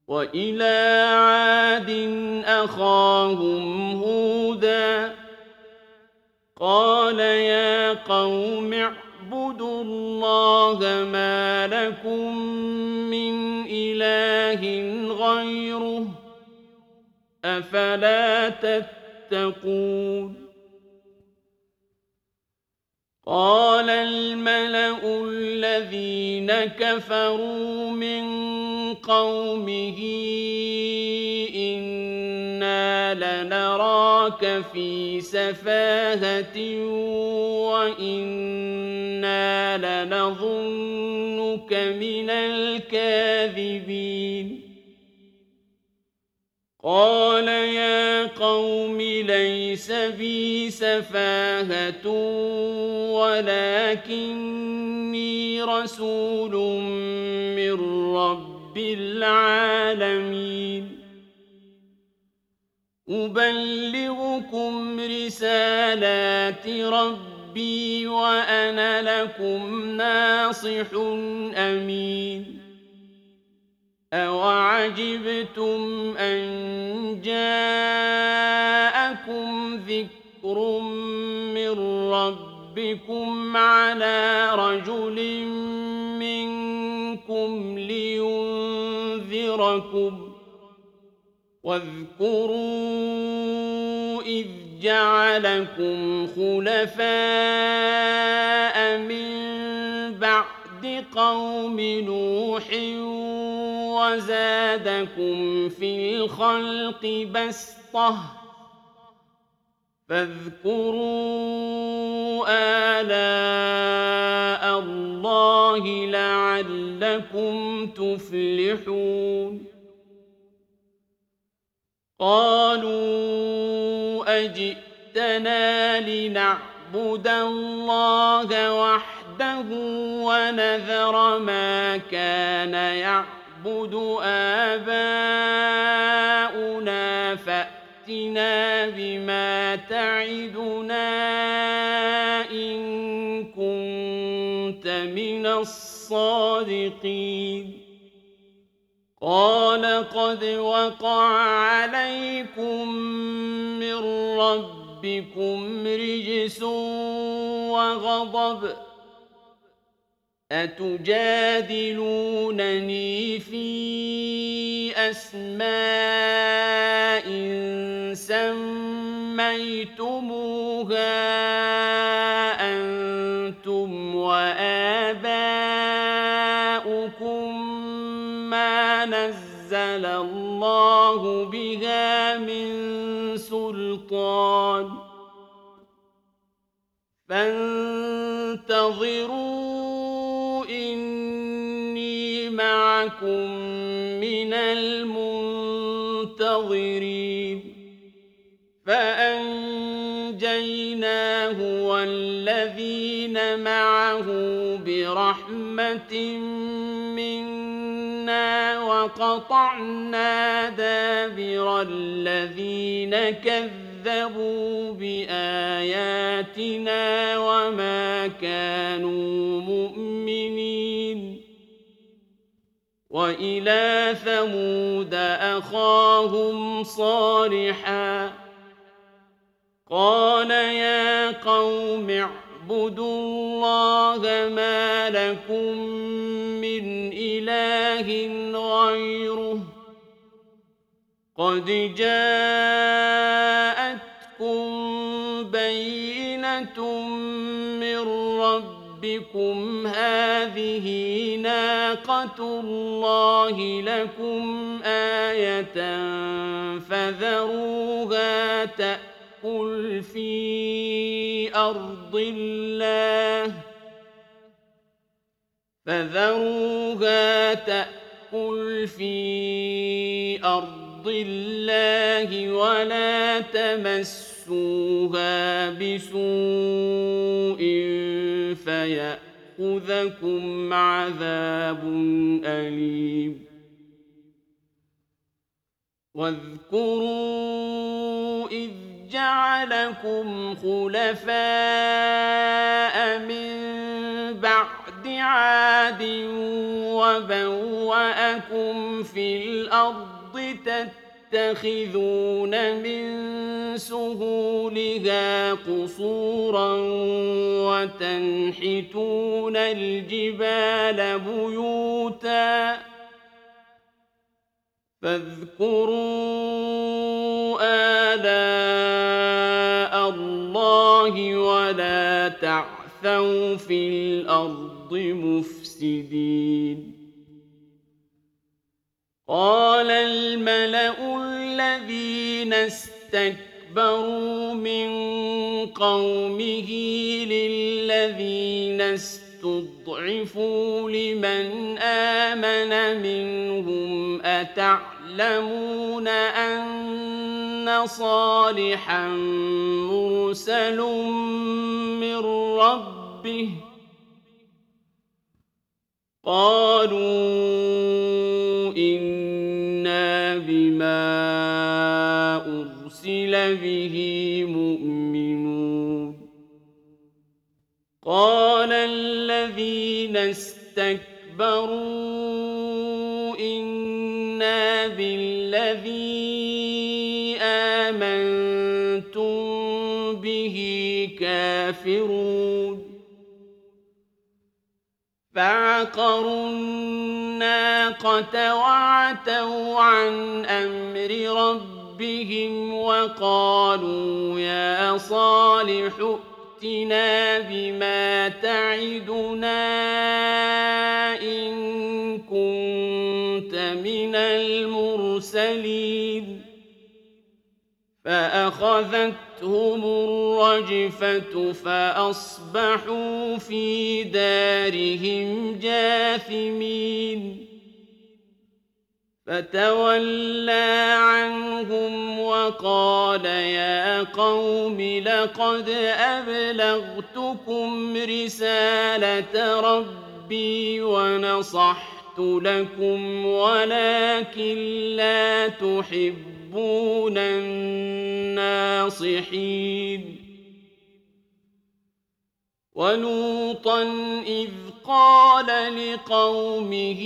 وإلى عاد أخاهم هودا قال يا قوم اعبدوا الله ما لكم من إله غيره أفلا تتقون قال الملأ الذين كفروا من قومه إنا لنراك في سفاهة وإنا لنظنك من الكاذبين قال يا قوم ليس بي سفاهة ولكني رسول من رب العالمين أبلغكم رسالات ربي وأنا لكم ناصح أمين أَوَعَجِبْتُمْ أَن جَاءَكُمْ ذِكْرٌ مِّن رَّبِّكُمْ عَلَىٰ رَجُلٍ مِّنكُمْ لِيُنذِرَكُمْ ۖ وَاذْكُرُوا إِذْ جَعَلَكُمْ خُلَفَاءَ مِن بَعْدِ قَوْمِ نُوحٍ وَزَادَكُمْ فِي الْخَلْقِ بَسْطَةً ۖ فاذكروا آلاء اللَّهِ لَعَلَّكُمْ تُفْلِحُونَ قالوا أجئتنا لنعبد الله وحده ونذر ما كان يعبد آباؤنا فأتنا بما تعدنا إن كنت من الصادقين قال قد وقع عليكم من ربكم رجس وغضب أتجادلونني في أسماء سميتموها أنتم وآباؤكم ما نزل الله بها من سلطان فانتظروا إني معكم من المنتظرين فأنجيناه والذين معه برحمة منا وقطعنا دابر الذين كذبوا بآياتنا وما كانوا مؤمنين وإلى ثمود أخاهم صالحا قال يا قوم اعبدوا الله ما لكم من إله غيره قد جاءتكم بينة من ربكم هذه ناقة الله لكم آية فذروها تأكل في أرض الله ولا تمسوها بسوء فيأخذكم عذاب أليم واذكروا إذ جعلكم خلفاء من بعد عاد وبوأكم في الأرض تتخذون من سهولها قصورا وتنحتون الجبال بيوتا فاذكروا آلاء الله ولا تعثوا في الأرض مفسدين قال الملأ الذين استكبروا من قومه للذين استضعفوا لمن آمن منهم أتعلمون أن صالحا مرسل من ربه قالوا إنا بما أرسل به مؤمنون قال الذين استكبروا إنا بالذي آمنتم به كافرون فعقروا الناقة وعتوا عن أمر ربهم وقالوا يا صالح ائتنا بما تعدنا إن كنت من المرسلين فأخذتهم الرجفة فأصبحوا في دارهم جاثمين فتولى عنهم وقال يا قوم لقد أبلغتكم رسالة ربي ونصحت لكم ولكن لا تحبون الناصحين ولوطا إذ قال لقومه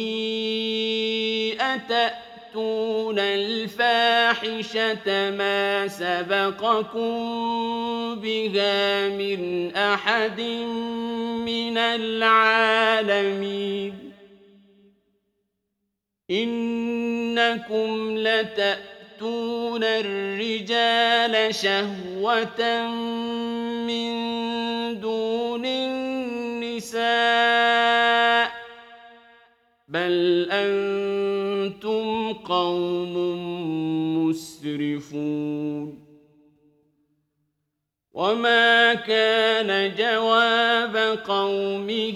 أتأتون الفاحشة ما سبقكم بها من أحد من العالمين إنكم لتأتون الرجال شهوة من دون النساء بل أنتم قوم مسرفون وما كان جواب قومه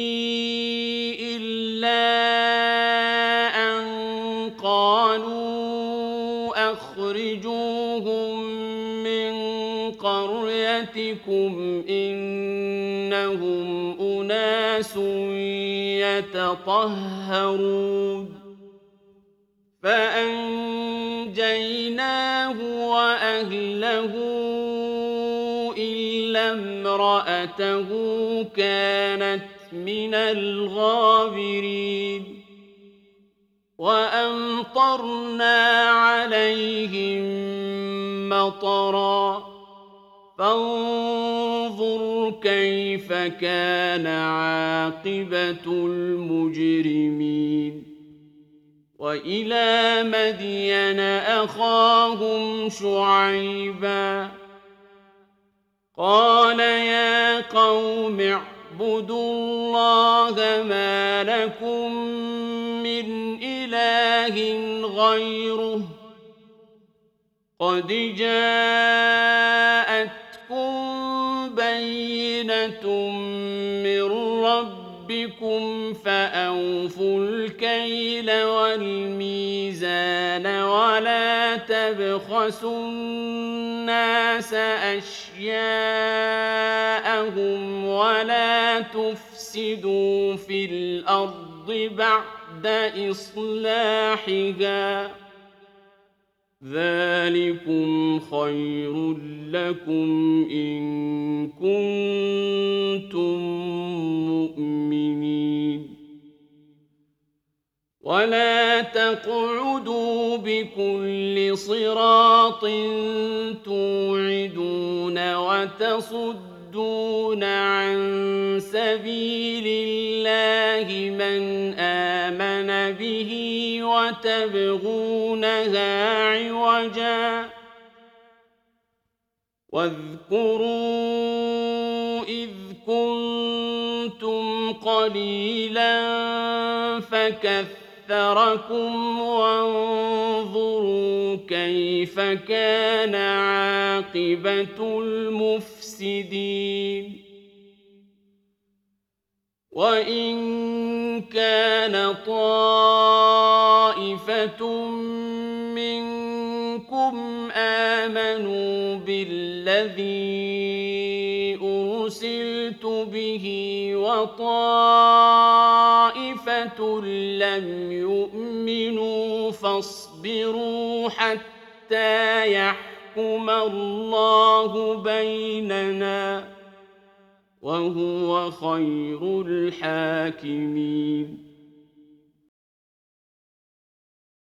إلا أن قالوا أخرجوهم من قريتكم إنهم أناس يتطهرون فأنجيناه وأهله إلا امرأته كانت من الغابرين وأمطرنا عليهم مطرا فانظر كيف كان عاقبة المجرمين وإلى مدين أخاهم شعيبا قال يا قوم اعبدوا الله ما لكم من إله غيره قد جاءتكم بينة من ربكم فأوفوا الكيل والميزان ولا تبخسوا الناس أشياءهم ولا تفسدوا في الأرض بعد إصلاحها ذلكم خير لكم إن كنتم مؤمنين ولا تقعدوا بكل صراط توعدون وتصدون عن سبيل الله من آمن به وتبغونها عوجا واذكروا إذ كنتم قليلا فكثركم وانظروا كيف كان عاقبة المفسدين وإن كان طائفة منكم آمنوا بالذي أرسلت به وطائفة لم يؤمنوا فاصبروا حتى يحكم الله بيننا وهو خير الحاكمين